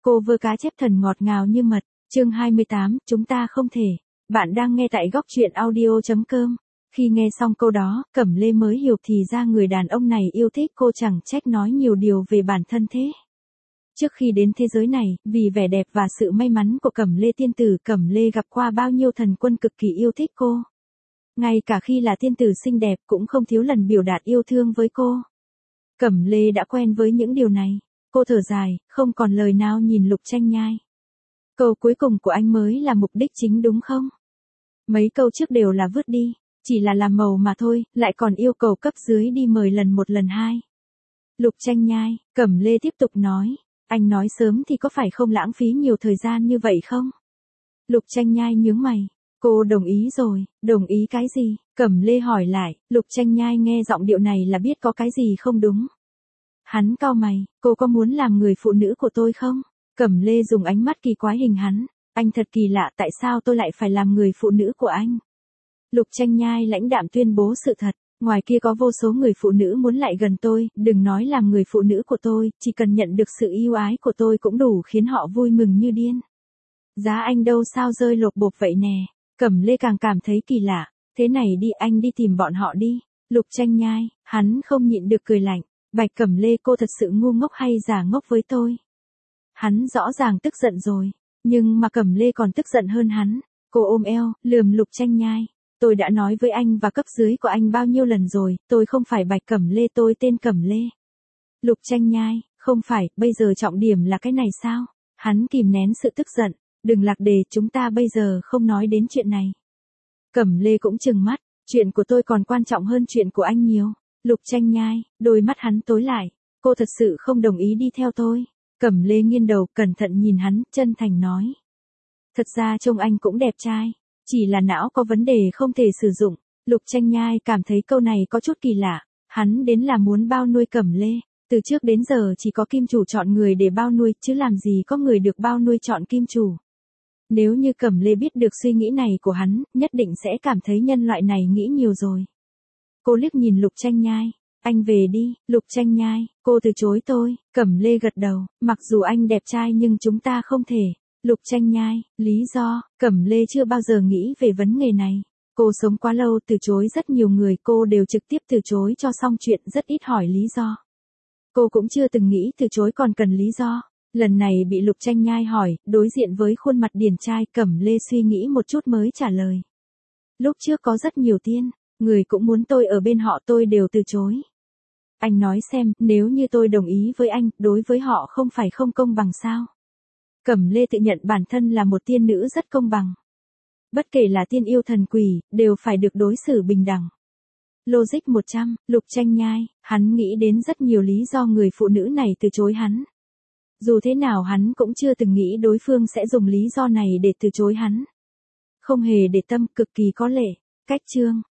Cô vơ cá chép thần ngọt ngào như mật, chương 28, chúng ta không thể. Bạn đang nghe tại góc truyện audio.com. Khi nghe xong câu đó, Cẩm Lê mới hiểu thì ra người đàn ông này yêu thích cô, chẳng trách nói nhiều điều về bản thân thế. Trước khi đến thế giới này, vì vẻ đẹp và sự may mắn của Cẩm Lê tiên tử, Cẩm Lê gặp qua bao nhiêu thần quân cực kỳ yêu thích cô. Ngay cả khi là tiên tử xinh đẹp cũng không thiếu lần biểu đạt yêu thương với cô. Cẩm Lê đã quen với những điều này. Cô thở dài, không còn lời nào nhìn Lục Tranh Nhai. Câu cuối cùng của anh mới là mục đích chính đúng không? Mấy câu trước đều là vứt đi, chỉ là làm màu mà thôi, lại còn yêu cầu cấp dưới đi mời lần một lần hai. Lục Tranh Nhai, Cẩm Lê tiếp tục nói, anh nói sớm thì có phải không lãng phí nhiều thời gian như vậy không? Lục Tranh Nhai nhướng mày, cô đồng ý rồi, đồng ý cái gì? Cẩm Lê hỏi lại, Lục Tranh Nhai nghe giọng điệu này là biết có cái gì không đúng. Hắn cau mày, cô có muốn làm người phụ nữ của tôi không? Cẩm Lê dùng ánh mắt kỳ quái hình hắn, anh thật kỳ lạ, tại sao tôi lại phải làm người phụ nữ của anh? Lục Tranh Nhai lãnh đạm tuyên bố sự thật, ngoài kia có vô số người phụ nữ muốn lại gần tôi, đừng nói làm người phụ nữ của tôi, chỉ cần nhận được sự yêu ái của tôi cũng đủ khiến họ vui mừng như điên. Giá anh đâu sao rơi lột bột vậy nè? Cẩm Lê càng cảm thấy kỳ lạ, thế này đi, anh đi tìm bọn họ đi. Lục Tranh Nhai, hắn không nhịn được cười lạnh. Bạch Cẩm Lê, cô thật sự ngu ngốc hay giả ngốc với tôi? Hắn rõ ràng tức giận rồi, nhưng mà Cẩm Lê còn tức giận hơn hắn. Cô ôm eo, lườm Lục Tranh Nhai. Tôi đã nói với anh và cấp dưới của anh bao nhiêu lần rồi, tôi không phải Bạch Cẩm Lê, tôi tên Cẩm Lê. Lục Tranh Nhai, không phải, bây giờ trọng điểm là cái này sao? Hắn kìm nén sự tức giận, đừng lạc đề, chúng ta bây giờ không nói đến chuyện này. Cẩm Lê cũng trừng mắt, chuyện của tôi còn quan trọng hơn chuyện của anh nhiều. Lục Tranh Nhai, đôi mắt hắn tối lại, cô thật sự không đồng ý đi theo tôi. Cẩm Lê nghiêng đầu, cẩn thận nhìn hắn, chân thành nói. Thật ra trông anh cũng đẹp trai, chỉ là não có vấn đề không thể sử dụng. Lục Tranh Nhai cảm thấy câu này có chút kỳ lạ, hắn đến là muốn bao nuôi Cẩm Lê. Từ trước đến giờ chỉ có kim chủ chọn người để bao nuôi, chứ làm gì có người được bao nuôi chọn kim chủ. Nếu như Cẩm Lê biết được suy nghĩ này của hắn, nhất định sẽ cảm thấy nhân loại này nghĩ nhiều rồi. Cô liếc nhìn Lục Tranh Nhai, anh về đi. Lục Tranh Nhai, cô từ chối tôi. Cẩm Lê gật đầu, mặc dù anh đẹp trai nhưng chúng ta không thể. Lục Tranh Nhai, lý do? Cẩm Lê chưa bao giờ nghĩ về vấn đề này. Cô sống quá lâu, từ chối rất nhiều người, cô đều trực tiếp từ chối cho xong chuyện, rất ít hỏi lý do. Cô cũng chưa từng nghĩ từ chối còn cần lý do. Lần này bị Lục Tranh Nhai hỏi, đối diện với khuôn mặt điển trai, Cẩm Lê suy nghĩ một chút mới trả lời. Lúc trước có rất nhiều tiên, người cũng muốn tôi ở bên họ, tôi đều từ chối. Anh nói xem, nếu như tôi đồng ý với anh, đối với họ không phải không công bằng sao? Cẩm Lê tự nhận bản thân là một tiên nữ rất công bằng. Bất kể là tiên yêu thần quỷ, đều phải được đối xử bình đẳng. Logic 100, Lục Tranh Nhai, hắn nghĩ đến rất nhiều lý do người phụ nữ này từ chối hắn. Dù thế nào hắn cũng chưa từng nghĩ đối phương sẽ dùng lý do này để từ chối hắn. Không hề để tâm, cực kỳ có lệ. Cách chương.